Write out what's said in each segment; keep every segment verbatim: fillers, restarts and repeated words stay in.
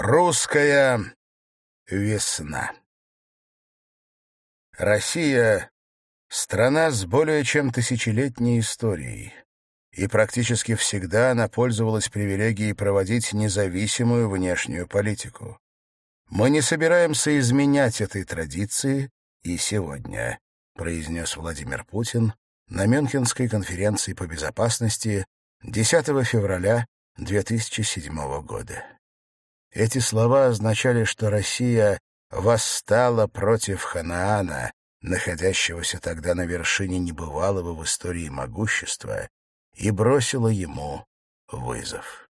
Русская весна. Россия — страна с более чем тысячелетней историей, и практически всегда она пользовалась привилегией проводить независимую внешнюю политику. Мы не собираемся изменять этой традиции и сегодня, произнес Владимир Путин на Мюнхенской конференции по безопасности десятого февраля две тысячи седьмого года. Эти слова означали, что Россия восстала против Ханаана, находящегося тогда на вершине небывалого в истории могущества, и бросила ему вызов.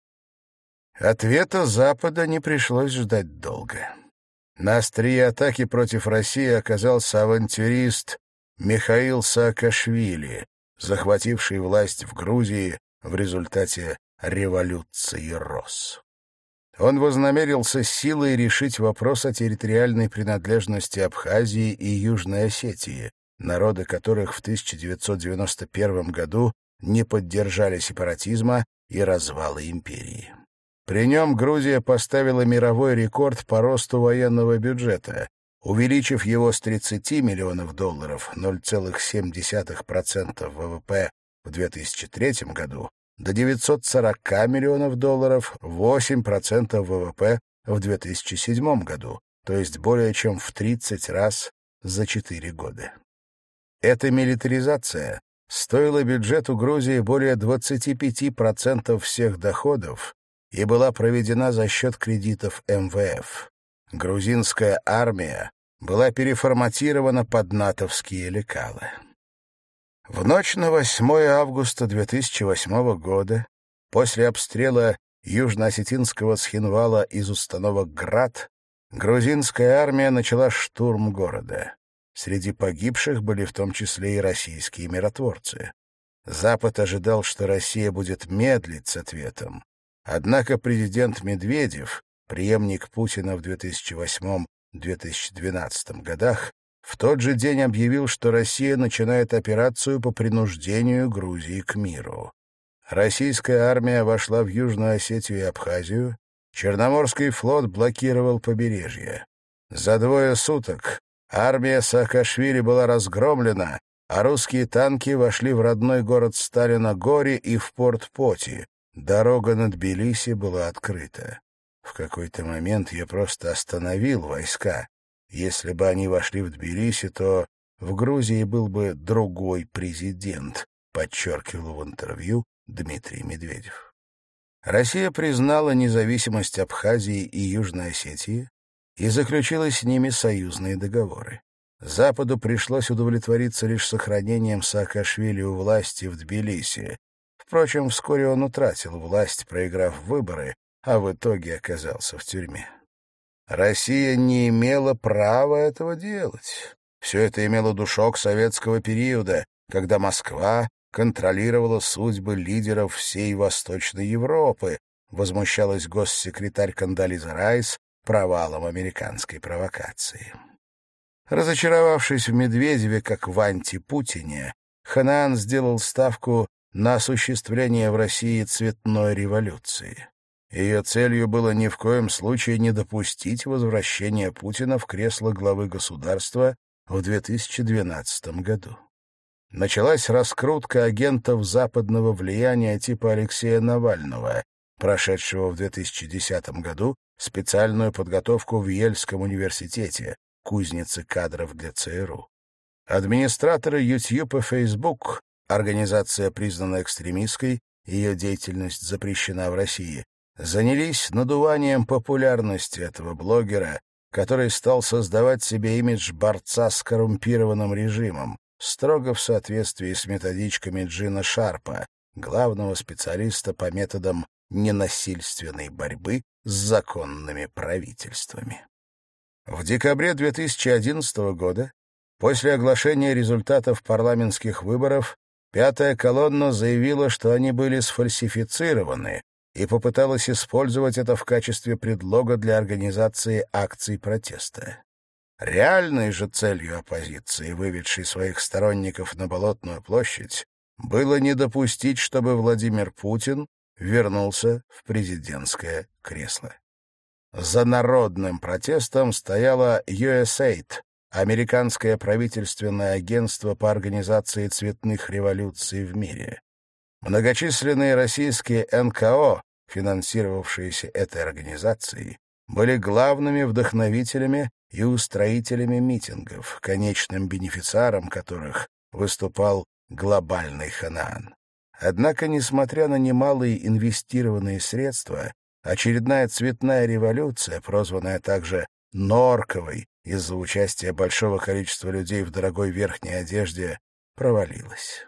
Ответа Запада не пришлось ждать долго. На острие атаки против России оказался авантюрист Михаил Саакашвили, захвативший власть в Грузии в результате революции роз. Он вознамерился силой решить вопрос о территориальной принадлежности Абхазии и Южной Осетии, народы которых в тысяча девятьсот девяносто первом году не поддержали сепаратизма и развала империи. При нем Грузия поставила мировой рекорд по росту военного бюджета, увеличив его с тридцати миллионов долларов, ноль целых семь десятых процента ВВП в две тысячи третьем году, до девятисот сорока миллионов долларов, восемь процентов ВВП в две тысячи седьмом году, то есть более чем в тридцать раз за четыре года. Эта милитаризация стоила бюджету Грузии более двадцати пяти процентов всех доходов и была проведена за счет кредитов эм вэ эф. Грузинская армия была переформатирована под натовские лекала. В ночь на восьмое августа две тысячи восьмого года, после обстрела южно-осетинского Цхинвала из установок «Град», грузинская армия начала штурм города. Среди погибших были в том числе и российские миротворцы. Запад ожидал, что Россия будет медлить с ответом. Однако президент Медведев, преемник Путина в две тысячи восьмом — две тысячи двенадцатом годах, в тот же день объявил, что Россия начинает операцию по принуждению Грузии к миру. Российская армия вошла в Южную Осетию и Абхазию, Черноморский флот блокировал побережье. За двое суток армия Саакашвили была разгромлена, а русские танки вошли в родной город Сталина-Горе и в порт Поти. Дорога на Тбилиси была открыта. В какой-то момент я просто остановил войска. Если бы они вошли в Тбилиси, то в Грузии был бы другой президент, подчеркивал в интервью Дмитрий Медведев. Россия признала независимость Абхазии и Южной Осетии и заключила с ними союзные договоры. Западу пришлось удовлетвориться лишь сохранением Саакашвили у власти в Тбилиси. Впрочем, вскоре он утратил власть, проиграв выборы, а в итоге оказался в тюрьме. Россия не имела права этого делать. Все это имело душок советского периода, когда Москва контролировала судьбы лидеров всей Восточной Европы, возмущалась госсекретарь Кондолиза Райс провалом американской провокации. Разочаровавшись в Медведеве как в антипутине, Ханаан сделал ставку на осуществление в России цветной революции. Ее целью было ни в коем случае не допустить возвращения Путина в кресло главы государства в две тысячи двенадцатом году. Началась раскрутка агентов западного влияния типа Алексея Навального, прошедшего в две тысячи десятом году специальную подготовку в Ельском университете, кузнице кадров для ЦРУ. Администраторы YouTube и Facebook, организация, признанная экстремистской, ее деятельность запрещена в России, занялись надуванием популярности этого блогера, который стал создавать себе имидж борца с коррумпированным режимом, строго в соответствии с методичками Джина Шарпа, главного специалиста по методам ненасильственной борьбы с законными правительствами. В декабре две тысячи одиннадцатого года, после оглашения результатов парламентских выборов, «Пятая колонна» заявила, что они были сфальсифицированы, и попыталась использовать это в качестве предлога для организации акций протеста. Реальной же целью оппозиции, выведшей своих сторонников на Болотную площадь, было не допустить, чтобы Владимир Путин вернулся в президентское кресло. За народным протестом стояло ю эс эй ай ди, американское правительственное агентство по организации цветных революций в мире. Многочисленные российские эн ка о, финансировавшиеся этой организацией, были главными вдохновителями и устроителями митингов, конечным бенефициаром которых выступал глобальный Ханаан. Однако, несмотря на немалые инвестированные средства, очередная цветная революция, прозванная также «норковой» из-за участия большого количества людей в дорогой верхней одежде, провалилась.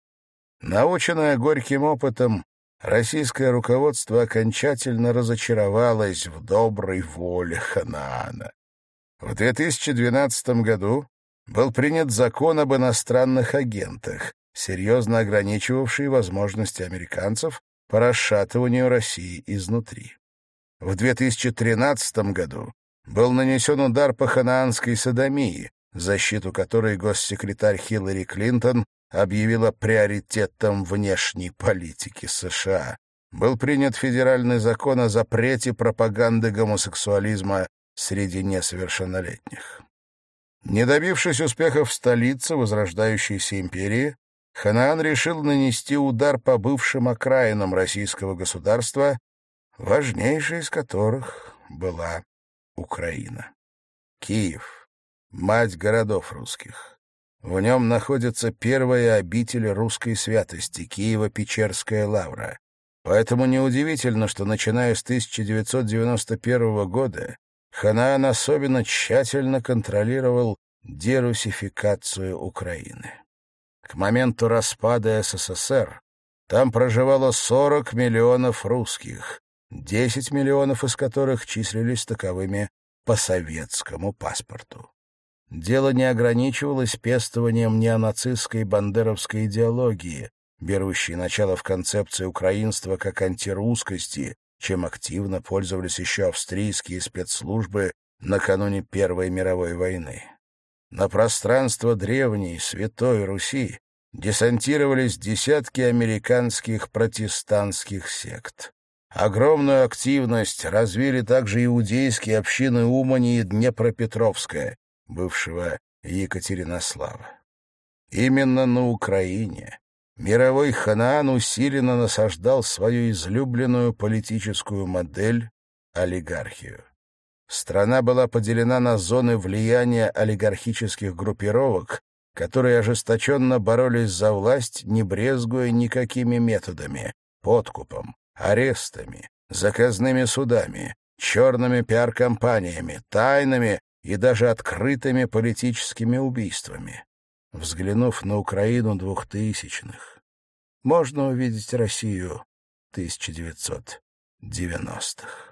Наученное горьким опытом, российское руководство окончательно разочаровалось в доброй воле Ханаана. В две тысячи двенадцатом году был принят закон об иностранных агентах, серьезно ограничивавший возможности американцев по расшатыванию России изнутри. В две тысячи тринадцатом году был нанесен удар по ханаанской содомии, защиту которой госсекретарь Хиллари Клинтон объявила приоритетом внешней политики США. Был принят федеральный закон о запрете пропаганды гомосексуализма среди несовершеннолетних. Не добившись успехов в столице возрождающейся империи, Ханаан решил нанести удар по бывшим окраинам российского государства, важнейшей из которых была Украина. Киев — мать городов русских. В нем находится первая обитель русской святости — Киево-Печерская лавра. Поэтому неудивительно, что, начиная с тысяча девятьсот девяносто первого года, Ханаан особенно тщательно контролировал дерусификацию Украины. К моменту распада эс эс эс эр там проживало сорок миллионов русских, десять миллионов из которых числились таковыми по советскому паспорту. Дело не ограничивалось пестованием неонацистской бандеровской идеологии, берущей начало в концепции украинства как антирусскости, чем активно пользовались еще австрийские спецслужбы накануне Первой мировой войны. На пространство древней Святой Руси десантировались десятки американских протестантских сект. Огромную активность развили также иудейские общины Умани и Днепропетровска, бывшего Екатеринослава. Именно на Украине мировой Ханаан усиленно насаждал свою излюбленную политическую модель — олигархию. Страна была поделена на зоны влияния олигархических группировок, которые ожесточенно боролись за власть, не брезгуя никакими методами — подкупом, арестами, заказными судами, черными пиар-компаниями, тайными и даже открытыми политическими убийствами. Взглянув на Украину двухтысячных, можно увидеть Россию тысяча девятьсот девяностых.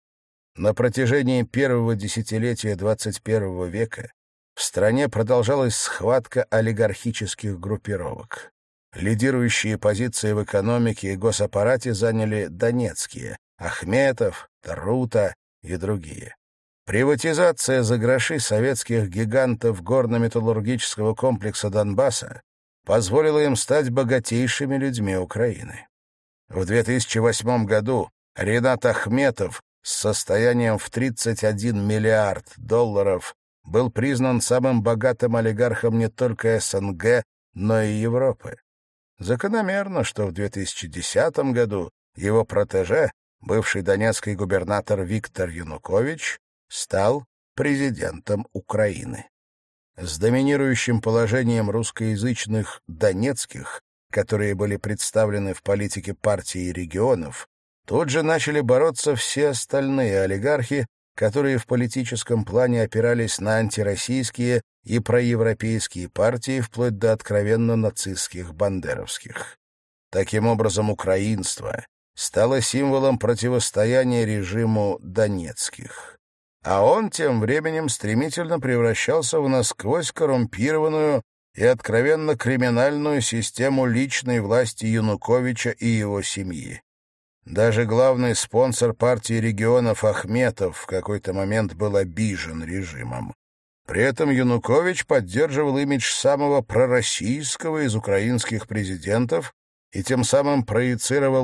На протяжении первого десятилетия двадцать первого века в стране продолжалась схватка олигархических группировок. Лидирующие позиции в экономике и госаппарате заняли донецкие — Ахметов, Тарута и другие. Приватизация за гроши советских гигантов горно-металлургического комплекса Донбасса позволила им стать богатейшими людьми Украины. В две тысячи восьмом году Ринат Ахметов с состоянием в тридцать один миллиард долларов был признан самым богатым олигархом не только эс эн гэ, но и Европы. Закономерно, что в две тысячи десятом году его протеже, бывший донецкий губернатор Виктор Янукович, стал президентом Украины. С доминирующим положением русскоязычных донецких, которые были представлены в политике партии регионов, тут же начали бороться все остальные олигархи, которые в политическом плане опирались на антироссийские и проевропейские партии вплоть до откровенно нацистских бандеровских. Таким образом, украинство стало символом противостояния режиму донецких. А он тем временем стремительно превращался в насквозь коррумпированную и откровенно криминальную систему личной власти Януковича и его семьи. Даже главный спонсор партии регионов Ахметов в какой-то момент был обижен режимом. При этом Янукович поддерживал имидж самого пророссийского из украинских президентов и тем самым проецировал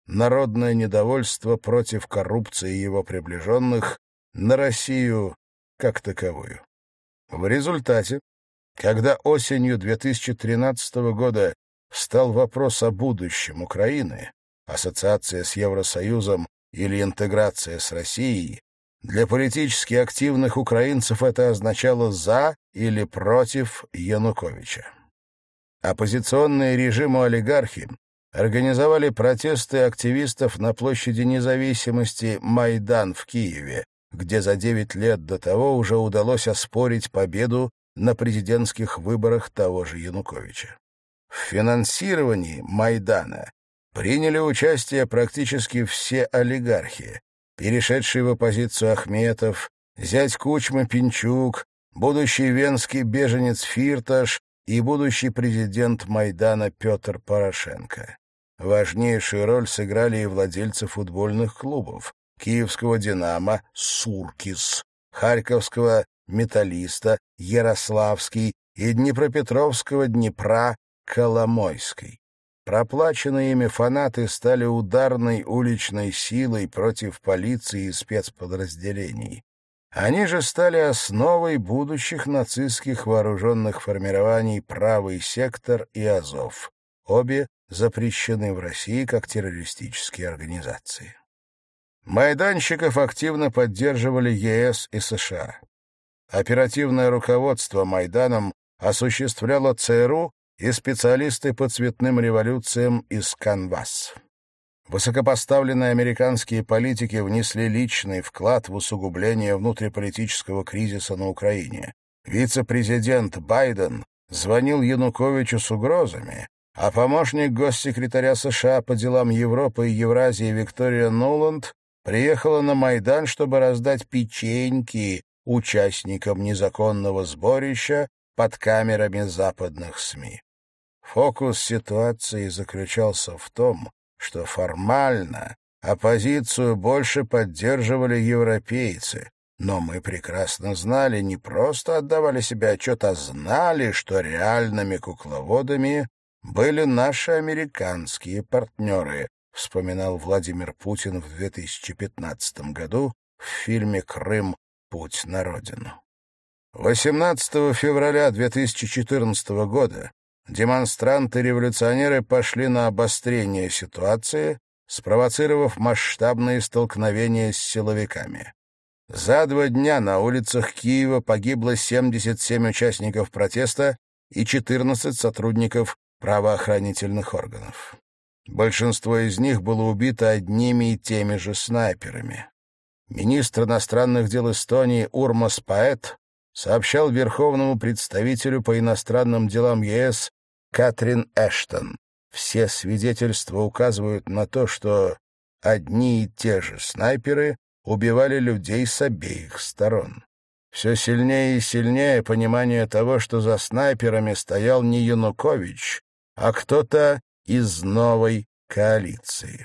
народное недовольство против коррупции его приближенных, на Россию как таковую. В результате, когда осенью две тысячи тринадцатого года встал вопрос о будущем Украины, ассоциация с Евросоюзом или интеграция с Россией, для политически активных украинцев это означало «за» или «против» Януковича. Оппозиционные режиму олигархи организовали протесты активистов на площади Независимости Майдан в Киеве, где за девять лет до того уже удалось оспорить победу на президентских выборах того же Януковича. В финансировании Майдана приняли участие практически все олигархи, перешедший в оппозицию Ахметов, зять Кучмы Пинчук, будущий венский беженец Фирташ и будущий президент Майдана Петр Порошенко. Важнейшую роль сыграли и владельцы футбольных клубов: киевского «Динамо» Суркис, харьковского «Металлиста» Ярославский и днепропетровского «Днепра» Коломойский. Проплаченные ими фанаты стали ударной уличной силой против полиции и спецподразделений. Они же стали основой будущих нацистских вооруженных формирований «Правый сектор» и «Азов». Обе запрещены в России как террористические организации. Майданщиков активно поддерживали ЕС и США. Оперативное руководство Майданом осуществляло ЦРУ и специалисты по цветным революциям из Канвас. Высокопоставленные американские политики внесли личный вклад в усугубление внутриполитического кризиса на Украине. Вице-президент Байден звонил Януковичу с угрозами, а помощник госсекретаря США по делам Европы и Евразии Виктория Нуланд приехала на Майдан, чтобы раздать печеньки участникам незаконного сборища под камерами западных СМИ. Фокус ситуации заключался в том, что формально оппозицию больше поддерживали европейцы, но мы прекрасно знали, не просто отдавали себе отчет, а знали, что реальными кукловодами были наши американские партнеры, вспоминал Владимир Путин в две тысячи пятнадцатом году в фильме «Крым. Путь на родину». восемнадцатого февраля две тысячи четырнадцатого года демонстранты-революционеры пошли на обострение ситуации, спровоцировав масштабные столкновения с силовиками. За два дня на улицах Киева погибло семьдесят семь участников протеста и четырнадцать сотрудников правоохранительных органов. Большинство из них было убито одними и теми же снайперами. Министр иностранных дел Эстонии Урмас Паэт сообщал верховному представителю по иностранным делам ЕС Кэтрин Эштон: все свидетельства указывают на то, что одни и те же снайперы убивали людей с обеих сторон. Все сильнее и сильнее понимание того, что за снайперами стоял не Янукович, а кто-то из новой коалиции.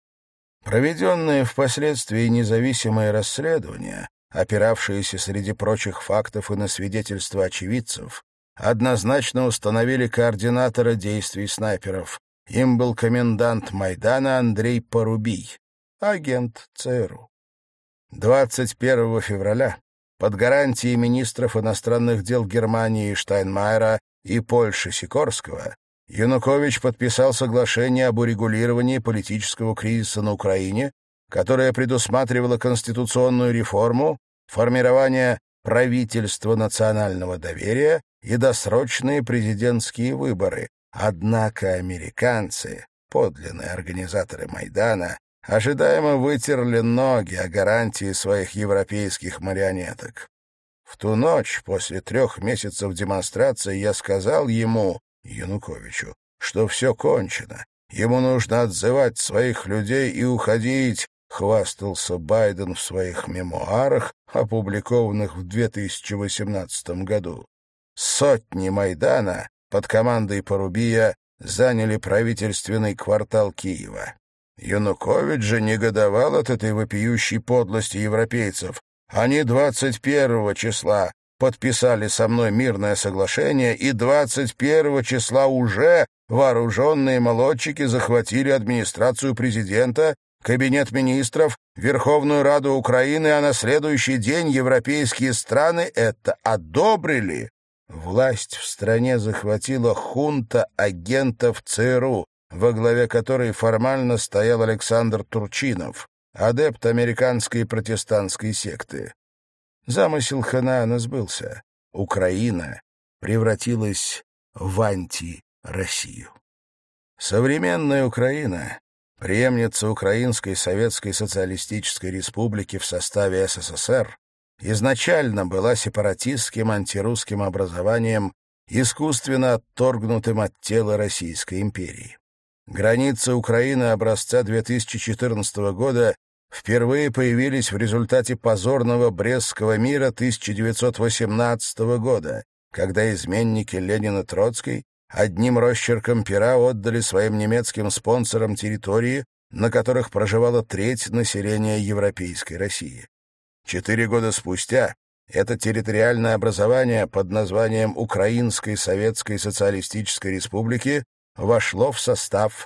Проведенные впоследствии независимые расследования, опиравшиеся среди прочих фактов и на свидетельства очевидцев, однозначно установили координатора действий снайперов. Им был комендант Майдана Андрей Порубий, агент ЦРУ. двадцать первого февраля под гарантией министров иностранных дел Германии Штайнмайера и Польши Сикорского Янукович подписал соглашение об урегулировании политического кризиса на Украине, которое предусматривало конституционную реформу, формирование правительства национального доверия и досрочные президентские выборы. Однако американцы, подлинные организаторы Майдана, ожидаемо вытерли ноги о гарантии своих европейских марионеток. В ту ночь, после трех месяцев демонстрации, я сказал ему, Януковичу, что все кончено, ему нужно отзывать своих людей и уходить, хвастался Байден в своих мемуарах, опубликованных в две тысячи восемнадцатом году. Сотни Майдана под командой Порубия заняли правительственный квартал Киева. Янукович же негодовал от этой вопиющей подлости европейцев. Они двадцать первого числа подписали со мной мирное соглашение и двадцать первого числа уже вооруженные молодчики захватили администрацию президента, кабинет министров, Верховную Раду Украины, а на следующий день европейские страны это одобрили. Власть в стране захватила хунта агентов ЦРУ, во главе которой формально стоял Александр Турчинов, адепт американской протестантской секты. Замысел Ханаана сбылся. Украина превратилась в анти-Россию. Современная Украина, преемница Украинской Советской Социалистической Республики в составе СССР, изначально была сепаратистским антирусским образованием, искусственно отторгнутым от тела Российской империи. Границы Украины образца две тысячи четырнадцатого года впервые появились в результате позорного Брестского мира тысяча девятьсот восемнадцатого года, когда изменники Ленин и Троцкий одним росчерком пера отдали своим немецким спонсорам территории, на которых проживала треть населения Европейской России. Четыре года спустя это территориальное образование под названием Украинской Советской Социалистической Республики вошло в состав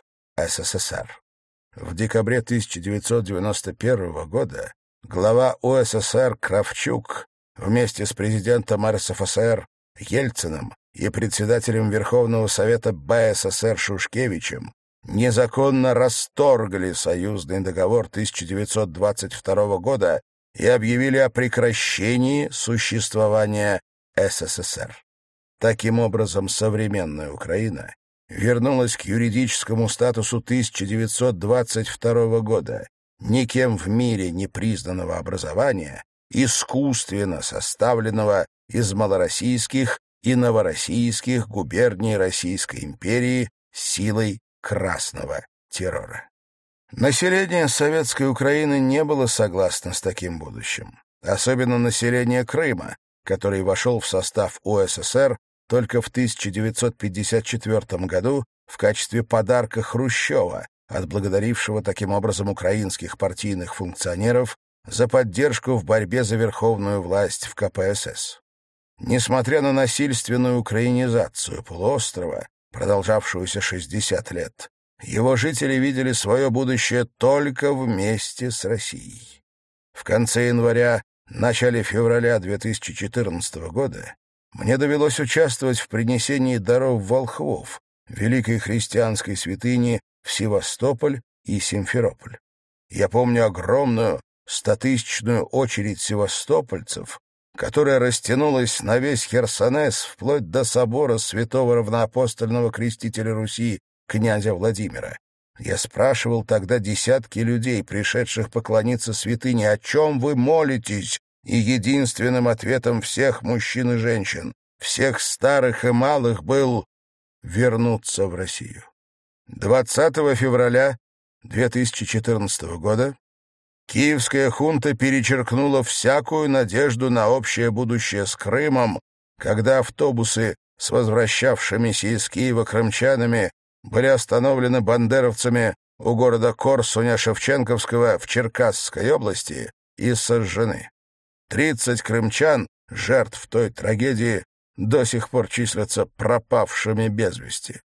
СССР. В декабре тысяча девятьсот девяносто первого года глава УССР Кравчук вместе с президентом РСФСР Ельциным и председателем Верховного Совета БССР Шушкевичем незаконно расторгли союзный договор тысяча девятьсот двадцать второго года и объявили о прекращении существования СССР. Таким образом, современная Украина вернулась к юридическому статусу тысяча девятьсот двадцать второго года, никем в мире не признанного образования, искусственно составленного из малороссийских и новороссийских губерний Российской империи силой красного террора. Население Советской Украины не было согласно с таким будущим, особенно население Крыма, который вошел в состав УССР только в тысяча девятьсот пятьдесят четвёртом году в качестве подарка Хрущева, отблагодарившего таким образом украинских партийных функционеров за поддержку в борьбе за верховную власть в ка пэ эс эс. Несмотря на насильственную украинизацию полуострова, продолжавшуюся шестьдесят лет, его жители видели свое будущее только вместе с Россией. В конце января, начале февраля две тысячи четырнадцатого года мне довелось участвовать в принесении даров волхвов, великой христианской святыни в Севастополь и Симферополь. Я помню огромную стотысячную очередь севастопольцев, которая растянулась на весь Херсонес вплоть до собора святого равноапостольного крестителя Руси князя Владимира. Я спрашивал тогда десятки людей, пришедших поклониться святыне, о чем вы молитесь, и единственным ответом всех мужчин и женщин, всех старых и малых, был вернуться в Россию. двадцатого февраля две тысячи четырнадцатого года киевская хунта перечеркнула всякую надежду на общее будущее с Крымом, когда автобусы с возвращавшимися из Киева крымчанами были остановлены бандеровцами у города Корсуня-Шевченковского в Черкасской области и сожжены. Тридцать крымчан, жертв той трагедии, до сих пор числятся пропавшими без вести.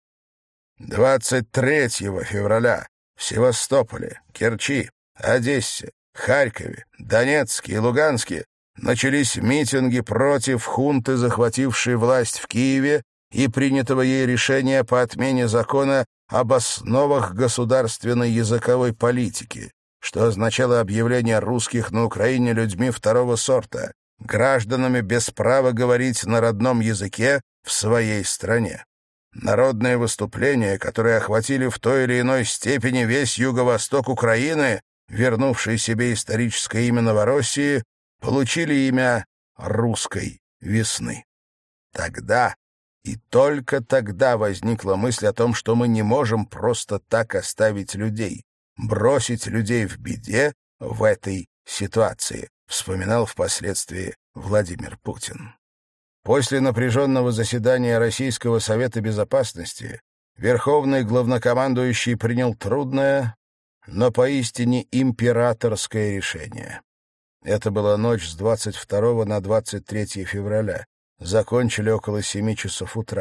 двадцать третьего февраля в Севастополе, Керчи, Одессе, Харькове, Донецке и Луганске начались митинги против хунты, захватившей власть в Киеве, и принятого ей решения по отмене закона об основах государственной языковой политики, что означало объявление русских на Украине людьми второго сорта, гражданами без права говорить на родном языке в своей стране. Народные выступления, которые охватили в той или иной степени весь юго-восток Украины, вернувший себе историческое имя Новороссии, получили имя «Русской весны». Тогда и только тогда возникла мысль о том, что мы не можем просто так оставить людей, бросить людей в беде в этой ситуации, вспоминал впоследствии Владимир Путин. После напряженного заседания Российского Совета Безопасности Верховный Главнокомандующий принял трудное, но поистине императорское решение. Это была ночь с двадцать второго на двадцать третье февраля. Закончили около семи часов утра.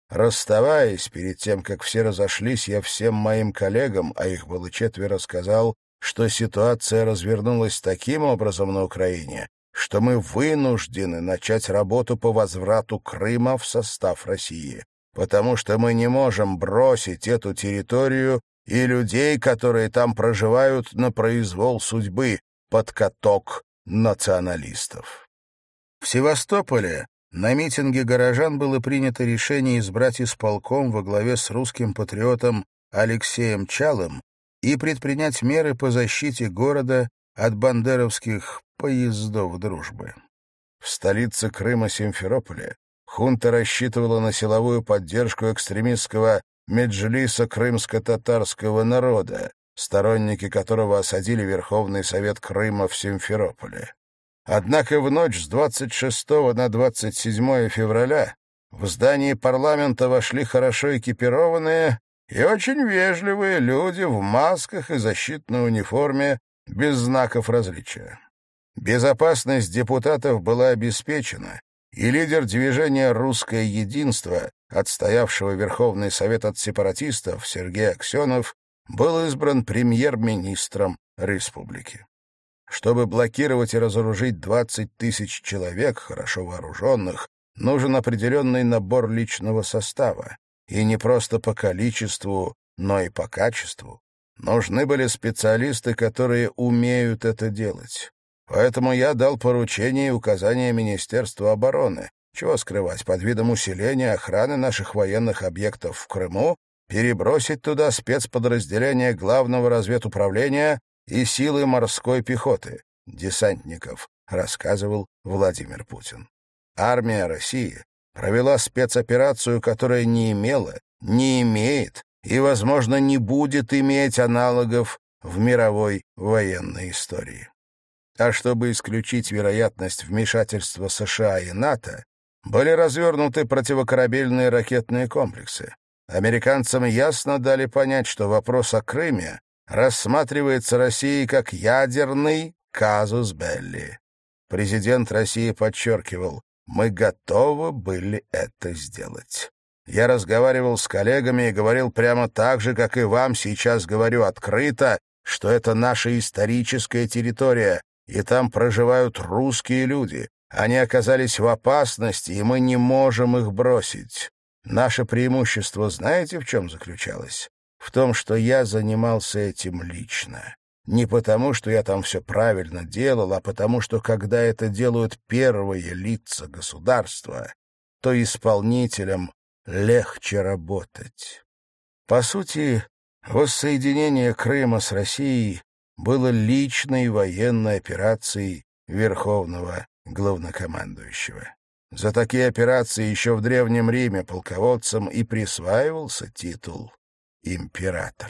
Расставаясь, перед тем, как все разошлись, я всем моим коллегам, а их было четверо, сказал, что ситуация развернулась таким образом на Украине, что мы вынуждены начать работу по возврату Крыма в состав России, потому что мы не можем бросить эту территорию и людей, которые там проживают, на произвол судьбы, под каток националистов. В Севастополе на митинге горожан было принято решение избрать исполком во главе с русским патриотом Алексеем Чалым и предпринять меры по защите города от бандеровских поездов дружбы. В столице Крыма Симферополе хунта рассчитывала на силовую поддержку экстремистского Меджлиса крымско-татарского народа, сторонники которого осадили Верховный Совет Крыма в Симферополе. Однако в ночь с двадцать шестого на двадцать седьмое февраля в здание парламента вошли хорошо экипированные и очень вежливые люди в масках и защитной униформе без знаков различия. Безопасность депутатов была обеспечена, и лидер движения «Русское единство», отстоявшего Верховный Совет от сепаратистов, Сергей Аксенов, был избран премьер-министром республики. Чтобы блокировать и разоружить двадцать тысяч человек, хорошо вооруженных, нужен определенный набор личного состава, и не просто по количеству, но и по качеству. Нужны были специалисты, которые умеют это делать. Поэтому я дал поручение и указания Министерству обороны, чего скрывать, под видом усиления охраны наших военных объектов в Крыму, перебросить туда спецподразделения Главного разведуправления и силы морской пехоты, десантников, рассказывал Владимир Путин. Армия России провела спецоперацию, которая не имела, не имеет и, возможно, не будет иметь аналогов в мировой военной истории. А чтобы исключить вероятность вмешательства США и НАТО, были развернуты противокорабельные ракетные комплексы. Американцам ясно дали понять, что вопрос о Крыме рассматривается Россией как ядерный казус белли. Президент России подчеркивал: «Мы готовы были это сделать». Я разговаривал с коллегами и говорил прямо так же, как и вам сейчас говорю открыто, что это наша историческая территория, и там проживают русские люди. Они оказались в опасности, и мы не можем их бросить. Наше преимущество знаете, в чем заключалось? В том, что я занимался этим лично. Не потому, что я там все правильно делал, а потому, что когда это делают первые лица государства, то исполнителям легче работать. По сути, воссоединение Крыма с Россией было личной военной операцией Верховного Главнокомандующего. За такие операции еще в Древнем Риме полководцам и присваивался титул «император».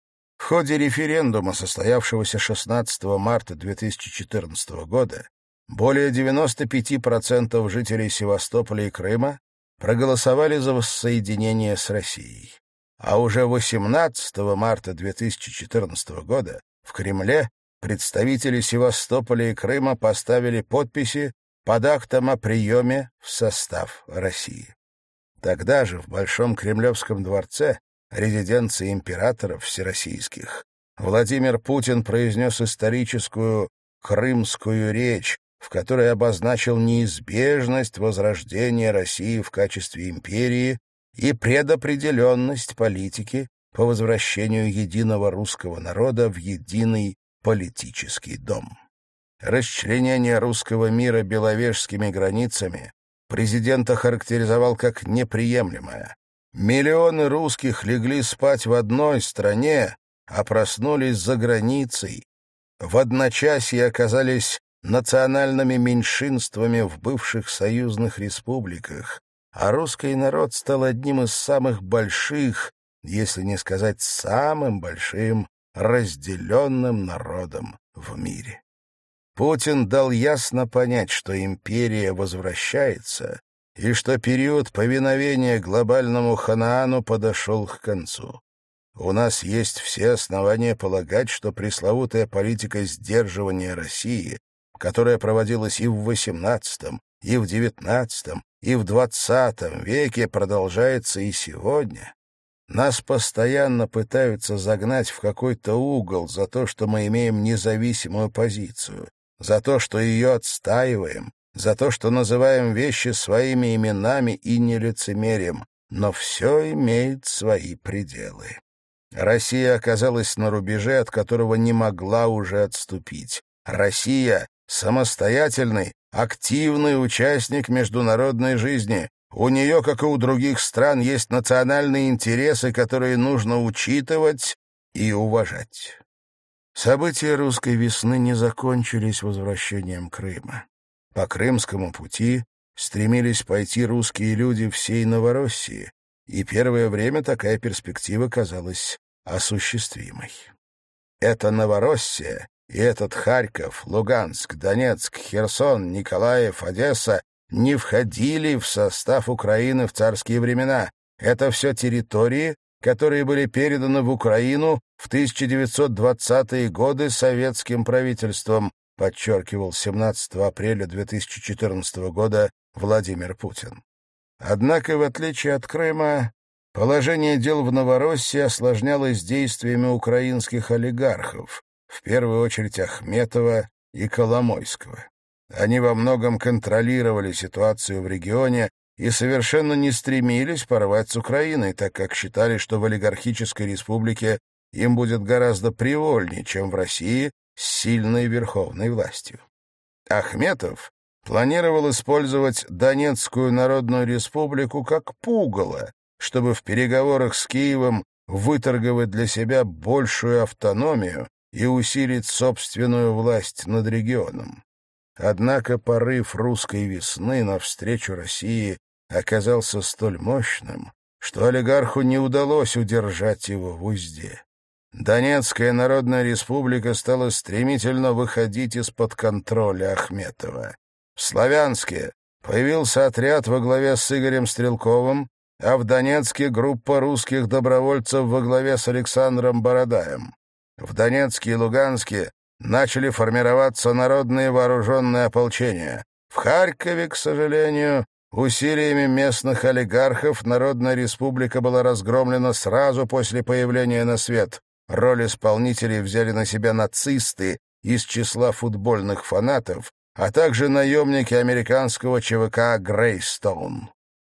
В ходе референдума, состоявшегося шестнадцатого марта две тысячи четырнадцатого года, более девяноста пяти процентов жителей Севастополя и Крыма проголосовали за воссоединение с Россией. А уже восемнадцатого марта две тысячи четырнадцатого года в Кремле представители Севастополя и Крыма поставили подписи под актом о приеме в состав России. Тогда же в Большом Кремлевском дворце, резиденции императоров всероссийских, Владимир Путин произнес историческую крымскую речь, в которой обозначил неизбежность возрождения России в качестве империи и предопределенность политики по возвращению единого русского народа в единый политический дом. Расчленение русского мира беловежскими границами президент охарактеризовал как неприемлемое. Миллионы русских легли спать в одной стране, а проснулись за границей. В одночасье оказались национальными меньшинствами в бывших союзных республиках, а русский народ стал одним из самых больших, если не сказать самым большим, разделенным народом в мире. Путин дал ясно понять, что империя возвращается и что период повиновения глобальному Ханаану подошел к концу. У нас есть все основания полагать, что пресловутая политика сдерживания России, которая проводилась и в восемнадцатом, и в девятнадцатом, и в двадцатом веке продолжается и сегодня, нас постоянно пытаются загнать в какой-то угол за то, что мы имеем независимую позицию, за то, что ее отстаиваем, за то, что называем вещи своими именами и не лицемерим, но все имеет свои пределы. Россия оказалась на рубеже, от которого не могла уже отступить. Россия — самостоятельный, активный участник международной жизни. У нее, как и у других стран, есть национальные интересы, которые нужно учитывать и уважать. События русской весны не закончились возвращением Крыма. По Крымскому пути стремились пойти русские люди всей Новороссии, и первое время такая перспектива казалась осуществимой. Эта Новороссия и этот Харьков, Луганск, Донецк, Херсон, Николаев, Одесса не входили в состав Украины в царские времена. Это все территории, которые были переданы в Украину в тысяча девятьсот двадцатые годы советским правительством, подчеркивал семнадцатого апреля две тысячи четырнадцатого года Владимир Путин. Однако, в отличие от Крыма, положение дел в Новороссии осложнялось действиями украинских олигархов, в первую очередь Ахметова и Коломойского. Они во многом контролировали ситуацию в регионе и совершенно не стремились порвать с Украиной, так как считали, что в олигархической республике им будет гораздо привольнее, чем в России с сильной верховной властью. Ахметов планировал использовать Донецкую Народную Республику как пугало, чтобы в переговорах с Киевом выторговать для себя большую автономию и усилить собственную власть над регионом. Однако порыв русской весны навстречу России оказался столь мощным, что олигарху не удалось удержать его в узде. Донецкая Народная Республика стала стремительно выходить из-под контроля Ахметова. В Славянске появился отряд во главе с Игорем Стрелковым, а в Донецке группа русских добровольцев во главе с Александром Бородаем. В Донецке и Луганске начали формироваться народные вооруженные ополчения. В Харькове, к сожалению, усилиями местных олигархов Народная Республика была разгромлена сразу после появления на свет. Роль исполнителей взяли на себя нацисты из числа футбольных фанатов, а также наемники американского ЧВК «Грейстоун».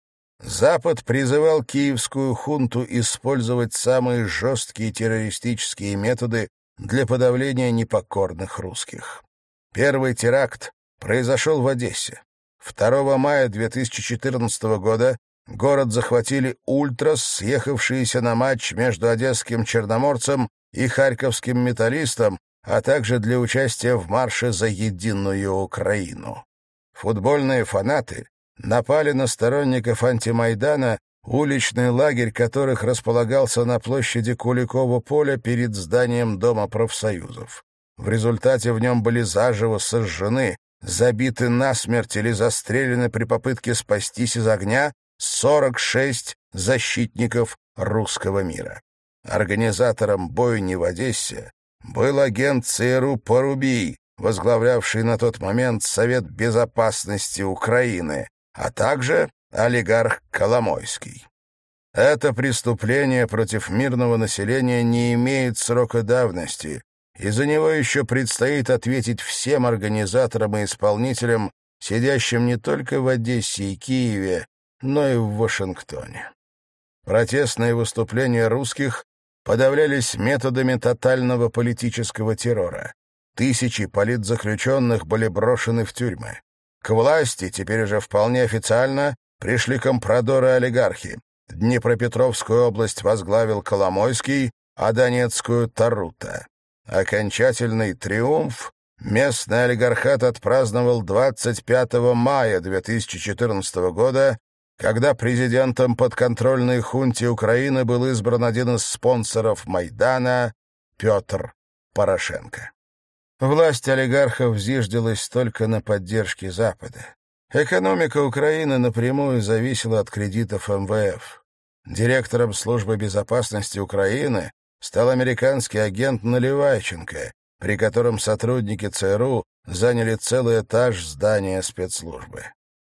Запад призывал киевскую хунту использовать самые жесткие террористические методы для подавления непокорных русских. Первый теракт произошел в Одессе. второго мая две тысячи четырнадцатого года город захватили ультрас, съехавшиеся на матч между одесским черноморцем и харьковским металлистом, а также для участия в марше за единую Украину. Футбольные фанаты напали на сторонников антимайдана, уличный лагерь которых располагался на площади Куликова поля перед зданием Дома профсоюзов. В результате в нем были заживо сожжены, забиты насмерть или застрелены при попытке спастись из огня сорок шесть защитников русского мира. Организатором бойни в Одессе был агент ЦРУ Порубий, возглавлявший на тот момент Совет безопасности Украины, а также олигарх Коломойский. Это преступление против мирного населения не имеет срока давности, и за него еще предстоит ответить всем организаторам и исполнителям, сидящим не только в Одессе и Киеве, но и в Вашингтоне. Протестные выступления русских подавлялись методами тотального политического террора. Тысячи политзаключенных были брошены в тюрьмы. К власти, теперь уже вполне официально, пришли компрадоры-олигархи. Днепропетровскую область возглавил Коломойский, а Донецкую — Тарута. Окончательный триумф местный олигархат отпраздновал двадцать пятого мая две тысячи четырнадцатого года, когда президентом подконтрольной хунте Украины был избран один из спонсоров Майдана Петр Порошенко. Власть олигархов зиждилась только на поддержке Запада. Экономика Украины напрямую зависела от кредитов эм вэ эф. Директором службы безопасности Украины стал американский агент Наливайченко, при котором сотрудники ЦРУ заняли целый этаж здания спецслужбы.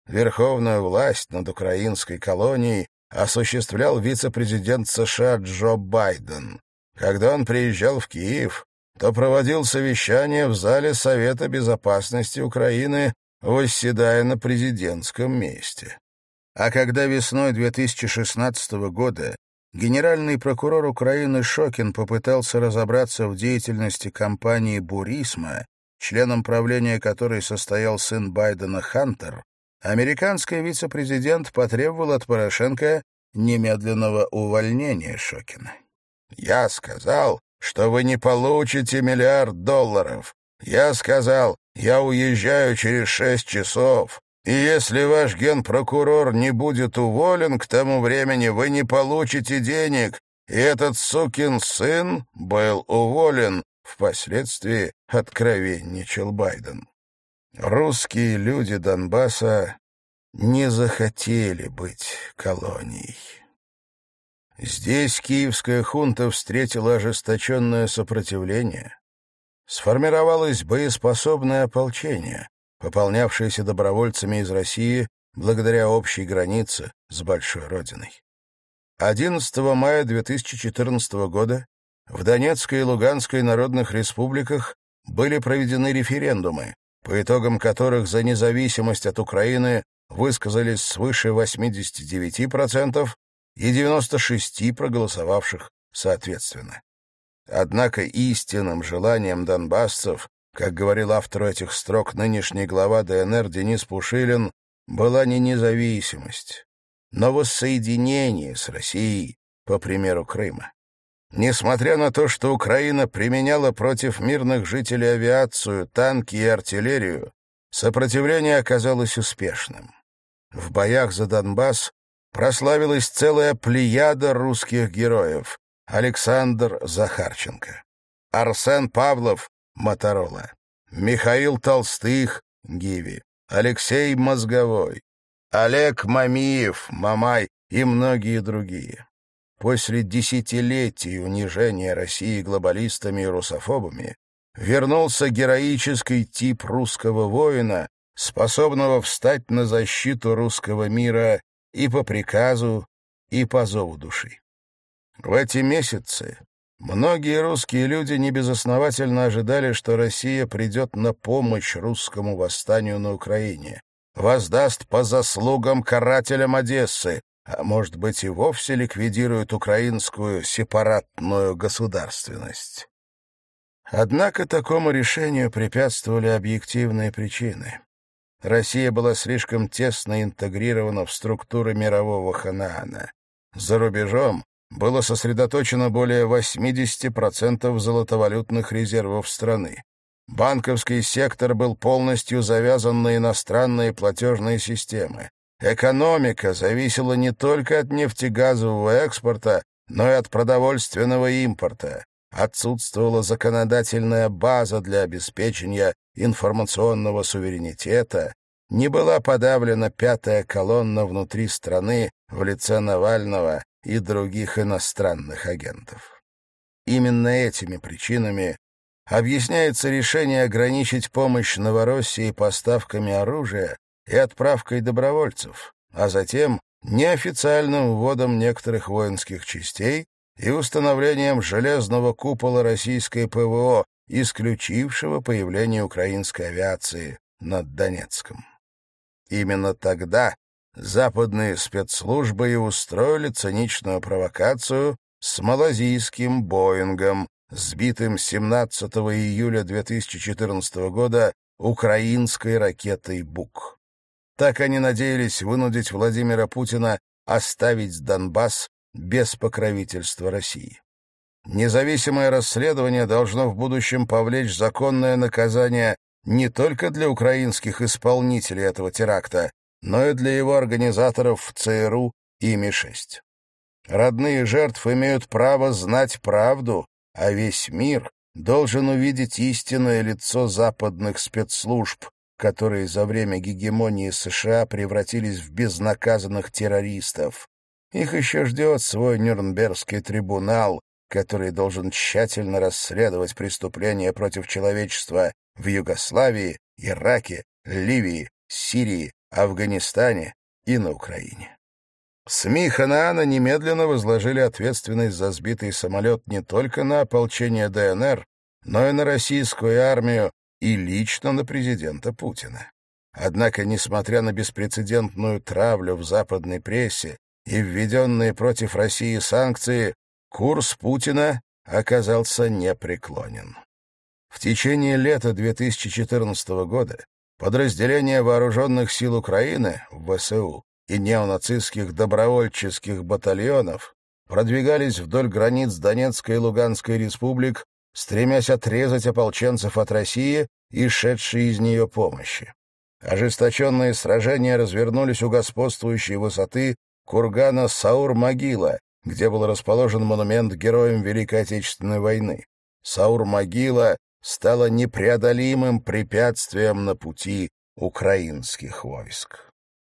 верховную власть над украинской колонией осуществлял вице-президент США Джо Байден. Когда он приезжал в Киев, то проводил совещание в зале Совета безопасности Украины, восседая на президентском месте. А когда весной две тысячи шестнадцатого года генеральный прокурор Украины Шокин попытался разобраться в деятельности компании «Бурисма», членом правления которой состоял сын Байдена Хантер, американский вице-президент потребовал от Порошенко немедленного увольнения Шокина. «Я сказал, что вы не получите миллиард долларов. Я сказал, я уезжаю через шесть часов, и если ваш генпрокурор не будет уволен, к тому времени вы не получите денег, и этот сукин сын был уволен», впоследствии откровенничал Байден. Русские люди Донбасса не захотели быть колонией. Здесь киевская хунта встретила ожесточенное сопротивление. Сформировалось боеспособное ополчение, пополнявшееся добровольцами из России благодаря общей границе с Большой Родиной. одиннадцатого мая две тысячи четырнадцатого года в Донецкой и Луганской народных республиках были проведены референдумы, по итогам которых за независимость от Украины высказались свыше восемьдесят девять процентов и девяносто шесть процентов проголосовавших соответственно. Однако истинным желанием донбассцев, как говорил автор этих строк нынешний глава ДНР Денис Пушилин, была не независимость, но воссоединение с Россией, по примеру Крыма. Несмотря на то, что Украина применяла против мирных жителей авиацию, танки и артиллерию, сопротивление оказалось успешным. В боях за Донбасс прославилась целая плеяда русских героев: Александр Захарченко, Арсен Павлов — Моторола, Михаил Толстых — Гиви, Алексей Мозговой, Олег Мамиев — Мамай и многие другие. После десятилетий унижения России глобалистами и русофобами вернулся героический тип русского воина, способного встать на защиту русского мира и по приказу, и по зову души. В эти месяцы многие русские люди небезосновательно ожидали, что Россия придет на помощь русскому восстанию на Украине, воздаст по заслугам карателям Одессы, а может быть и вовсе ликвидирует украинскую сепаратную государственность. Однако такому решению препятствовали объективные причины. Россия была слишком тесно интегрирована в структуры мирового Ханаана. За рубежом было сосредоточено более восемьдесят процентов золотовалютных резервов страны. Банковский сектор был полностью завязан на иностранные платежные системы. Экономика зависела не только от нефтегазового экспорта, но и от продовольственного импорта. Отсутствовала законодательная база для обеспечения информационного суверенитета, не была подавлена пятая колонна внутри страны в лице Навального и других иностранных агентов. Именно этими причинами объясняется решение ограничить помощь Новороссии поставками оружия и отправкой добровольцев, а затем неофициальным вводом некоторых воинских частей и установлением железного купола российской ПВО, исключившего появление украинской авиации над Донецком. Именно тогда западные спецслужбы и устроили циничную провокацию с малазийским «Боингом», сбитым семнадцатого июля две тысячи четырнадцатого года украинской ракетой «Бук». Так они надеялись вынудить Владимира Путина оставить Донбасс без покровительства России. Независимое расследование должно в будущем повлечь законное наказание не только для украинских исполнителей этого теракта, но и для его организаторов в ЦРУ и Ми шесть. Родные жертв имеют право знать правду, а весь мир должен увидеть истинное лицо западных спецслужб, которые за время гегемонии США превратились в безнаказанных террористов. Их еще ждет свой Нюрнбергский трибунал, который должен тщательно расследовать преступления против человечества в Югославии, Ираке, Ливии, Сирии, Афганистане и на Украине. СМИ Ханаана немедленно возложили ответственность за сбитый самолет не только на ополчение ДНР, но и на российскую армию и лично на президента Путина. Однако, несмотря на беспрецедентную травлю в западной прессе и введенные против России санкции, курс Путина оказался непреклонен. В течение лета две тысячи четырнадцатого года подразделения Вооруженных сил Украины, ВСУ, и неонацистских добровольческих батальонов продвигались вдоль границ Донецкой и Луганской республик, стремясь отрезать ополченцев от России и шедшей из нее помощи. Ожесточенные сражения развернулись у господствующей высоты кургана Саур-Могила, где был расположен монумент героям Великой Отечественной войны. Саур-Могила стала непреодолимым препятствием на пути украинских войск.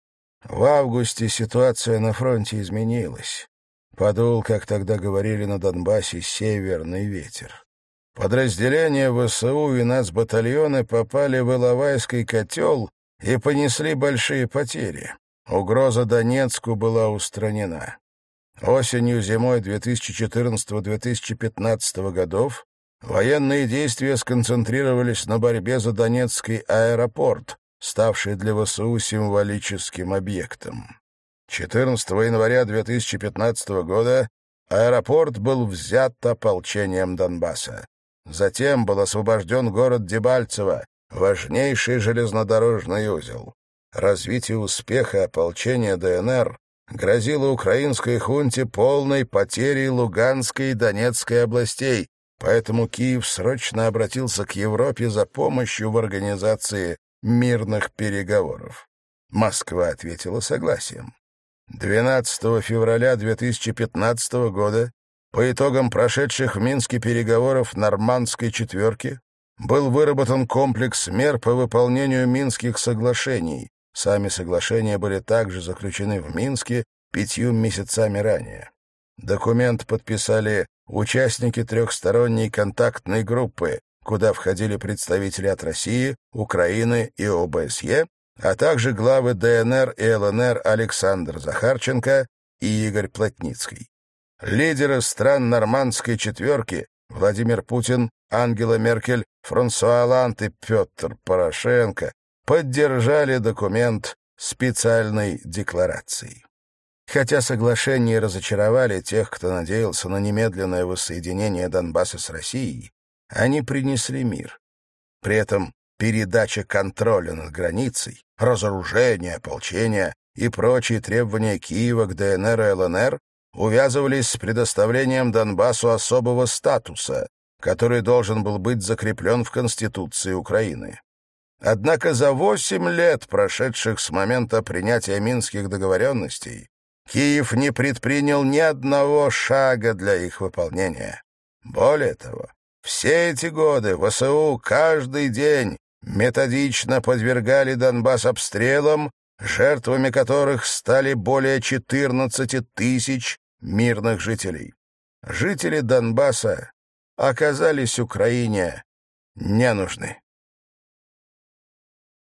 В августе ситуация на фронте изменилась. Подул, как тогда говорили на Донбассе, северный ветер. Подразделения ВСУ и нацбатальоны попали в Иловайский котел и понесли большие потери. Угроза Донецку была устранена. Осенью-зимой две тысячи четырнадцатого — две тысячи пятнадцатого годов военные действия сконцентрировались на борьбе за Донецкий аэропорт, ставший для ВСУ символическим объектом. четырнадцатого января две тысячи пятнадцатого года аэропорт был взят ополчением Донбасса. Затем был освобожден город Дебальцево, важнейший железнодорожный узел. Развитие успеха ополчения ДНР грозило украинской хунте полной потерей Луганской и Донецкой областей, поэтому Киев срочно обратился к Европе за помощью в организации мирных переговоров. Москва ответила согласием. двенадцатого февраля две тысячи пятнадцатого года по итогам прошедших в Минске переговоров Нормандской четверки был выработан комплекс мер по выполнению Минских соглашений. Сами соглашения были также заключены в Минске пятью месяцами ранее. Документ подписали участники трехсторонней контактной группы, куда входили представители от России, Украины и ОБСЕ, а также главы ДНР и ЛНР Александр Захарченко и Игорь Плотницкий. Лидеры стран Нормандской четверки Владимир Путин, Ангела Меркель, Франсуа Олланд и Петр Порошенко поддержали документ специальной декларацией. Хотя соглашения разочаровали тех, кто надеялся на немедленное воссоединение Донбасса с Россией, они принесли мир. При этом передача контроля над границей, разоружение, ополчение и прочие требования Киева к ДНР и ЛНР увязывались с предоставлением Донбассу особого статуса, который должен был быть закреплен в Конституции Украины. Однако за восемь лет, прошедших с момента принятия Минских договоренностей, Киев не предпринял ни одного шага для их выполнения. Более того, все эти годы ВСУ каждый день методично подвергали Донбасс обстрелам, жертвами которых стали более четырнадцати тысяч мирных жителей. Жители Донбасса оказались Украине не нужны.